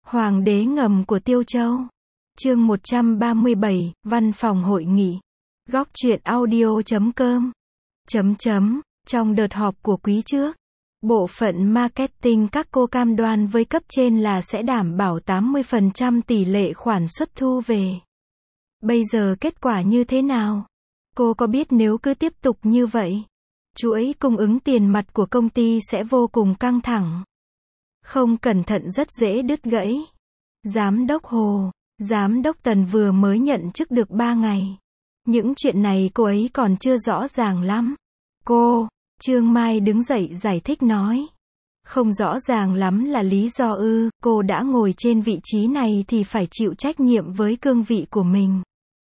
Hoàng đế ngầm của Tiêu Châu. Chương 137, Văn phòng hội nghị. Góc truyện audio.com. Trong đợt họp của quý trước, bộ phận marketing các cô cam đoan với cấp trên là sẽ đảm bảo 80% tỷ lệ khoản xuất thu về. Bây giờ kết quả như thế nào? Cô có biết nếu cứ tiếp tục như vậy, chuỗi cung ứng tiền mặt của công ty sẽ vô cùng căng thẳng. Không cẩn thận rất dễ đứt gãy. Giám đốc Hồ, Giám đốc Tần vừa mới nhận chức được 3 ngày. Những chuyện này cô ấy còn chưa rõ ràng lắm. Trương Mai đứng dậy giải thích nói. Không rõ ràng lắm là lý do ư, cô đã ngồi trên vị trí này thì phải chịu trách nhiệm với cương vị của mình.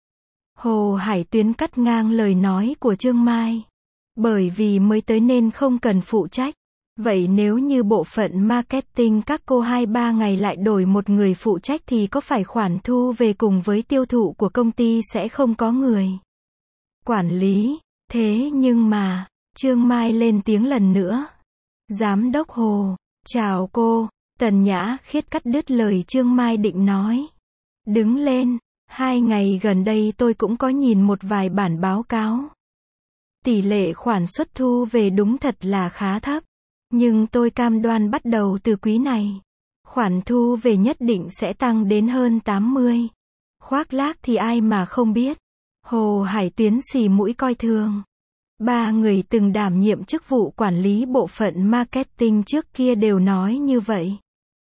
Hồ Hải Tuyến cắt ngang lời nói của Trương Mai. Bởi vì mới tới nên không cần phụ trách. Vậy nếu như bộ phận marketing các cô 2-3 ngày lại đổi một người phụ trách thì có phải khoản thu về cùng với tiêu thụ của công ty sẽ không có người quản lý? Thế nhưng mà, Trương Mai lên tiếng lần nữa. Giám đốc Hồ, chào cô. Tần Nhã Khiết cắt đứt lời Trương Mai định nói. Đứng lên, 2 ngày gần đây tôi cũng có nhìn một vài bản báo cáo. Tỷ lệ khoản xuất thu về đúng thật là khá thấp. Nhưng tôi cam đoan bắt đầu từ quý này, khoản thu về nhất định sẽ tăng đến hơn 80. Khoác lác thì ai mà không biết. Hồ Hải Tuyến xì mũi coi thường. 3 người từng đảm nhiệm chức vụ quản lý bộ phận marketing trước kia đều nói như vậy.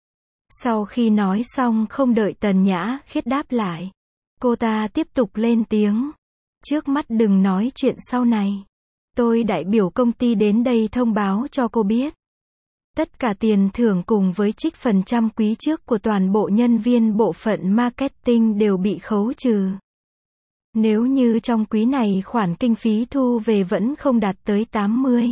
Sau khi nói xong không đợi Tần Nhã Khiết đáp lại, cô ta tiếp tục lên tiếng. Trước mắt đừng nói chuyện sau này. Tôi đại biểu công ty đến đây thông báo cho cô biết. Tất cả tiền thưởng cùng với trích phần trăm quý trước của toàn bộ nhân viên bộ phận marketing đều bị khấu trừ. Nếu như trong quý này khoản kinh phí thu về vẫn không đạt tới 80.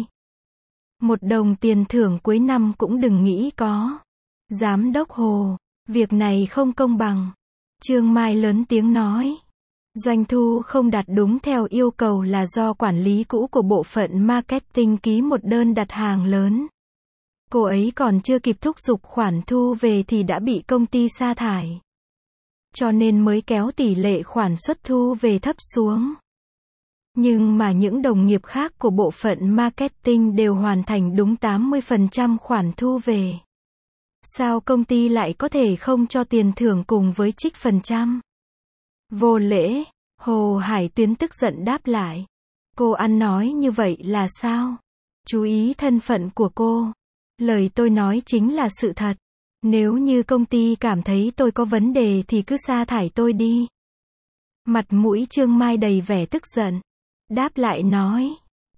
1 đồng tiền thưởng cuối năm cũng đừng nghĩ có. Giám đốc Hồ, việc này không công bằng. Trương Mai lớn tiếng nói. Doanh thu không đạt đúng theo yêu cầu là do quản lý cũ của bộ phận marketing ký một đơn đặt hàng lớn. Cô ấy còn chưa kịp thúc giục khoản thu về thì đã bị công ty sa thải. Cho nên mới kéo tỷ lệ khoản xuất thu về thấp xuống. Nhưng mà những đồng nghiệp khác của bộ phận marketing đều hoàn thành đúng 80% khoản thu về. Sao công ty lại có thể không cho tiền thưởng cùng với trích phần trăm? Vô lễ, Hồ Hải Tuyến tức giận đáp lại. Cô ăn nói như vậy là sao? Chú ý thân phận của cô. Lời tôi nói chính là sự thật. Nếu như công ty cảm thấy tôi có vấn đề thì cứ sa thải tôi đi. Mặt mũi Trương Mai đầy vẻ tức giận. Đáp lại nói.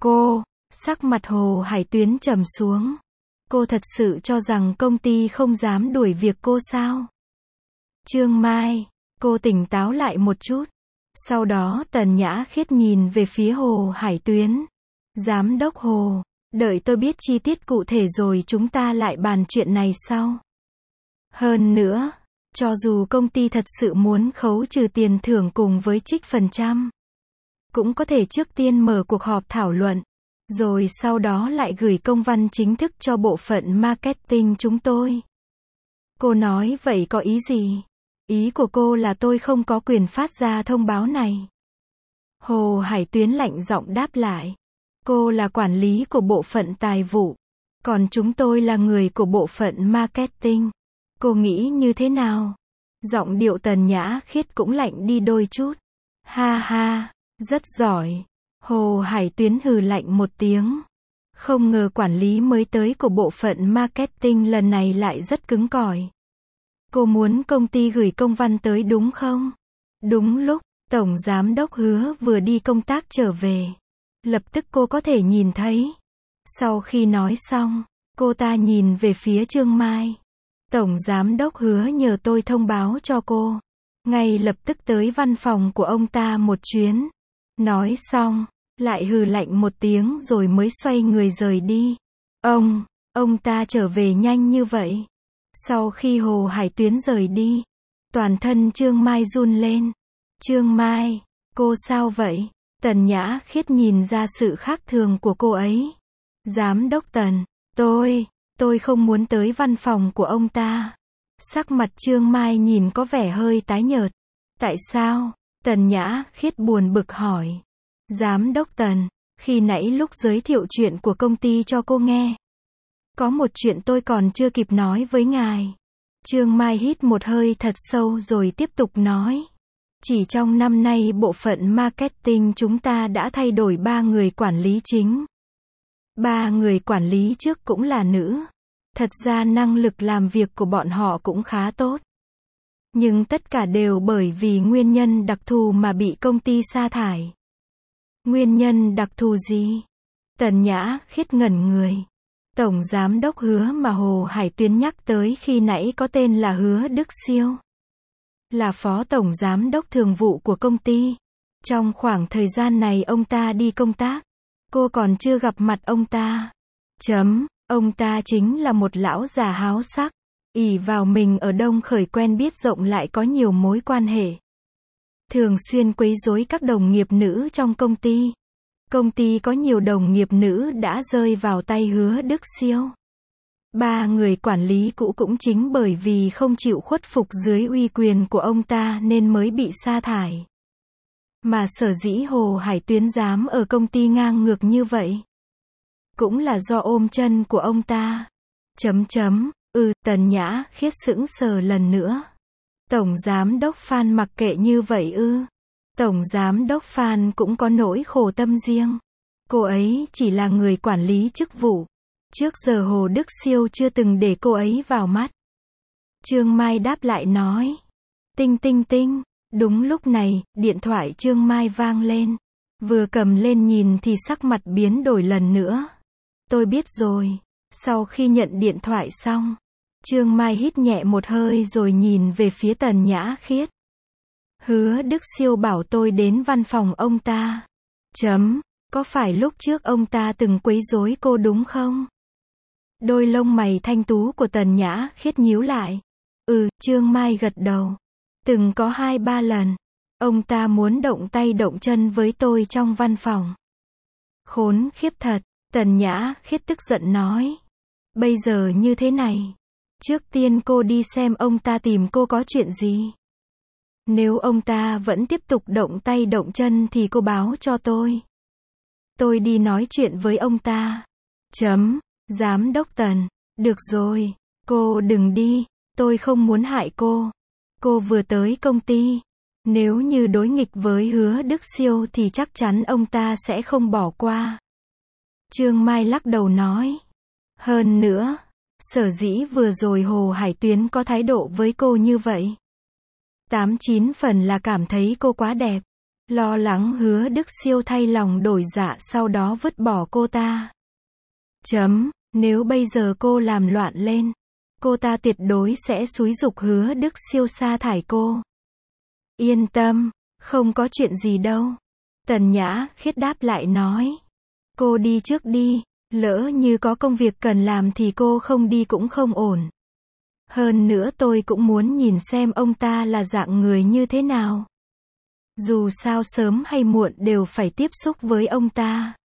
Sắc mặt Hồ Hải Tuyến trầm xuống. Cô thật sự cho rằng công ty không dám đuổi việc cô sao? Trương Mai, cô tỉnh táo lại một chút. Sau đó Tần Nhã Khiết nhìn về phía Hồ Hải Tuyến. Giám đốc Hồ, đợi tôi biết chi tiết cụ thể rồi chúng ta lại bàn chuyện này sau. Hơn nữa, cho dù công ty thật sự muốn khấu trừ tiền thưởng cùng với trích phần trăm, cũng có thể trước tiên mở cuộc họp thảo luận, rồi sau đó lại gửi công văn chính thức cho bộ phận marketing chúng tôi. Cô nói vậy có ý gì? Ý của cô là tôi không có quyền phát ra thông báo này. Hồ Hải Tuyến lạnh giọng đáp lại. Cô là quản lý của bộ phận tài vụ, còn chúng tôi là người của bộ phận marketing. Cô nghĩ như thế nào? Giọng điệu Tần Nhã Khiết cũng lạnh đi đôi chút. Ha ha, rất giỏi. Hồ Hải Tuyến hừ lạnh một tiếng. Không ngờ quản lý mới tới của bộ phận marketing lần này lại rất cứng cỏi. Cô muốn công ty gửi công văn tới đúng không? Đúng lúc, Tổng Giám đốc Hứa vừa đi công tác trở về. Lập tức cô có thể nhìn thấy. Sau khi nói xong, cô ta nhìn về phía Trương Mai. Tổng Giám đốc Hứa nhờ tôi thông báo cho cô. Ngay lập tức tới văn phòng của ông ta một chuyến. Nói xong, lại hừ lạnh một tiếng rồi mới xoay người rời đi. Ông ta trở về nhanh như vậy. Sau khi Hồ Hải Tuyến rời đi, toàn thân Trương Mai run lên. Trương Mai, cô sao vậy? Tần Nhã Khiết nhìn ra sự khác thường của cô ấy. Giám đốc Tần, tôi không muốn tới văn phòng của ông ta. Sắc mặt Trương Mai nhìn có vẻ hơi tái nhợt. Tại sao? Tần Nhã Khiết buồn bực hỏi. Giám đốc Tần, khi nãy lúc giới thiệu chuyện của công ty cho cô nghe, có một chuyện tôi còn chưa kịp nói với ngài. Trương Mai hít một hơi thật sâu rồi tiếp tục nói. Chỉ trong năm nay bộ phận marketing chúng ta đã thay đổi 3 người quản lý chính. 3 người quản lý trước cũng là nữ. Thật ra năng lực làm việc của bọn họ cũng khá tốt. Nhưng tất cả đều bởi vì nguyên nhân đặc thù mà bị công ty sa thải. Nguyên nhân đặc thù gì? Tần Nhã Khiết ngẩn người. Tổng giám đốc Hứa mà Hồ Hải Tuyến nhắc tới khi nãy có tên là Hứa Đức Siêu. Là phó tổng giám đốc thường vụ của công ty. Trong khoảng thời gian này ông ta đi công tác. Cô còn chưa gặp mặt ông ta. Ông ta chính là một lão già háo sắc. Ỷ vào mình ở Đông Khởi quen biết rộng lại có nhiều mối quan hệ. Thường xuyên quấy rối các đồng nghiệp nữ trong công ty. Công ty có nhiều đồng nghiệp nữ đã rơi vào tay Hứa Đức Siêu. 3 người quản lý cũ cũng chính bởi vì không chịu khuất phục dưới uy quyền của ông ta nên mới bị sa thải. Mà sở dĩ Hồ Hải Tuyến dám ở công ty ngang ngược như vậy, cũng là do ôm chân của ông ta. Tần Nhã Khiết sững sờ lần nữa. Tổng giám đốc Phan mặc kệ như vậy ư? Tổng giám đốc Phan cũng có nỗi khổ tâm riêng. Cô ấy chỉ là người quản lý chức vụ. Trước giờ Hồ Đức Siêu chưa từng để cô ấy vào mắt. Trương Mai đáp lại nói. Tinh tinh tinh. Đúng lúc này, điện thoại Trương Mai vang lên. Vừa cầm lên nhìn thì sắc mặt biến đổi lần nữa. Tôi biết rồi. Sau khi nhận điện thoại xong, Trương Mai hít nhẹ một hơi rồi nhìn về phía Tần Nhã Khiết. Hứa Đức Siêu bảo tôi đến văn phòng ông ta. Có phải lúc trước ông ta từng quấy rối cô đúng không? Đôi lông mày thanh tú của Tần Nhã Khiết nhíu lại. Trương Mai gật đầu. Từng có 2-3 lần. Ông ta muốn động tay động chân với tôi trong văn phòng. Khốn khiếp thật, Tần Nhã Khiết tức giận nói. Bây giờ như thế này. Trước tiên cô đi xem ông ta tìm cô có chuyện gì. Nếu ông ta vẫn tiếp tục động tay động chân thì cô báo cho tôi. Tôi đi nói chuyện với ông ta. Giám đốc Tần. Được rồi, cô đừng đi. Tôi không muốn hại cô. Cô vừa tới công ty. Nếu như đối nghịch với Hứa Đức Siêu thì chắc chắn ông ta sẽ không bỏ qua. Trương Mai lắc đầu nói. Hơn nữa, sở dĩ vừa rồi Hồ Hải Tuyến có thái độ với cô như vậy. 8-9 phần là cảm thấy cô quá đẹp. Lo lắng Hứa Đức Siêu thay lòng đổi dạ sau đó vứt bỏ cô ta. Nếu bây giờ cô làm loạn lên, cô ta tuyệt đối sẽ xúi giục Hứa Đức Siêu sa thải cô. Yên tâm, không có chuyện gì đâu. Tần Nhã Khiết đáp lại nói. Cô đi trước đi, lỡ như có công việc cần làm thì cô không đi cũng không ổn. Hơn nữa tôi cũng muốn nhìn xem ông ta là dạng người như thế nào. Dù sao sớm hay muộn đều phải tiếp xúc với ông ta.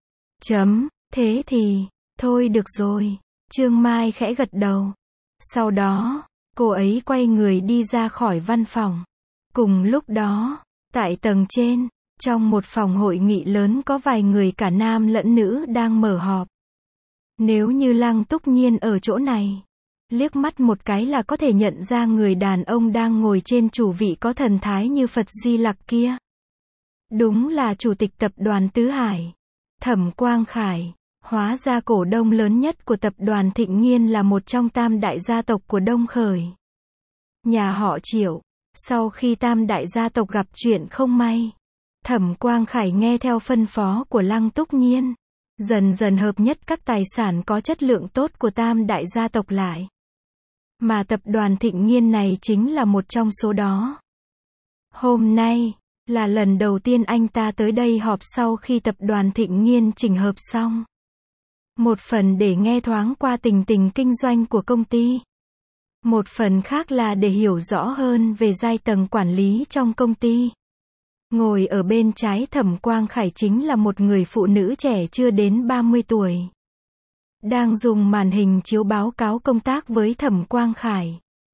Thế thì, thôi được rồi. Trương Mai khẽ gật đầu. Sau đó, cô ấy quay người đi ra khỏi văn phòng. Cùng lúc đó, tại tầng trên, trong một phòng hội nghị lớn có vài người cả nam lẫn nữ đang mở họp. Nếu như Lăng Túc Nhiên ở chỗ này, liếc mắt một cái là có thể nhận ra người đàn ông đang ngồi trên chủ vị có thần thái như Phật Di Lặc kia. Đúng là chủ tịch tập đoàn Tứ Hải, Thẩm Quang Khải. Hóa ra cổ đông lớn nhất của tập đoàn Thịnh Nghiên là một trong tam đại gia tộc của Đông Khởi. Nhà họ Triệu. Sau khi tam đại gia tộc gặp chuyện không may, Thẩm Quang Khải nghe theo phân phó của Lăng Túc Nhiên, dần dần hợp nhất các tài sản có chất lượng tốt của tam đại gia tộc lại. Mà tập đoàn Thịnh Nghiên này chính là một trong số đó. Hôm nay, là lần đầu tiên anh ta tới đây họp sau khi tập đoàn Thịnh Nghiên chỉnh hợp xong. Một phần để nghe thoáng qua tình hình kinh doanh của công ty. Một phần khác là để hiểu rõ hơn về giai tầng quản lý trong công ty. Ngồi ở bên trái Thẩm Quang Khải chính là một người phụ nữ trẻ chưa đến 30 tuổi. Đang dùng màn hình chiếu báo cáo công tác với Thẩm Quang Khải.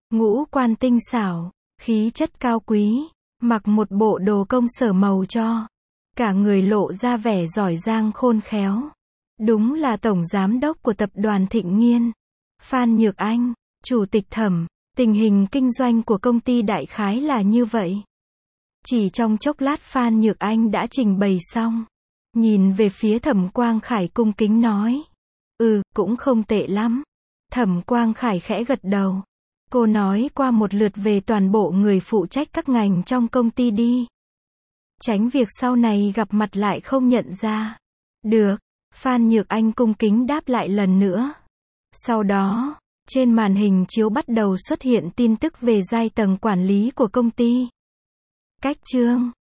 ngũ quan tinh xảo, khí chất cao quý, mặc một bộ đồ công sở màu cho, cả người lộ ra vẻ giỏi giang khôn khéo. Đúng là tổng giám đốc của tập đoàn Thịnh Nghiên. Phan Nhược Anh, chủ tịch Thẩm, tình hình kinh doanh của công ty đại khái là như vậy. Chỉ trong chốc lát Phan Nhược Anh đã trình bày xong. Nhìn về phía Thẩm Quang Khải cung kính nói. Cũng không tệ lắm. Thẩm Quang Khải khẽ gật đầu. Cô nói qua một lượt về toàn bộ người phụ trách các ngành trong công ty đi. Tránh việc sau này gặp mặt lại không nhận ra. Được. Phan Nhược Anh cung kính đáp lại lần nữa. Sau đó, trên màn hình chiếu bắt đầu xuất hiện tin tức về giai tầng quản lý của công ty. Cách chương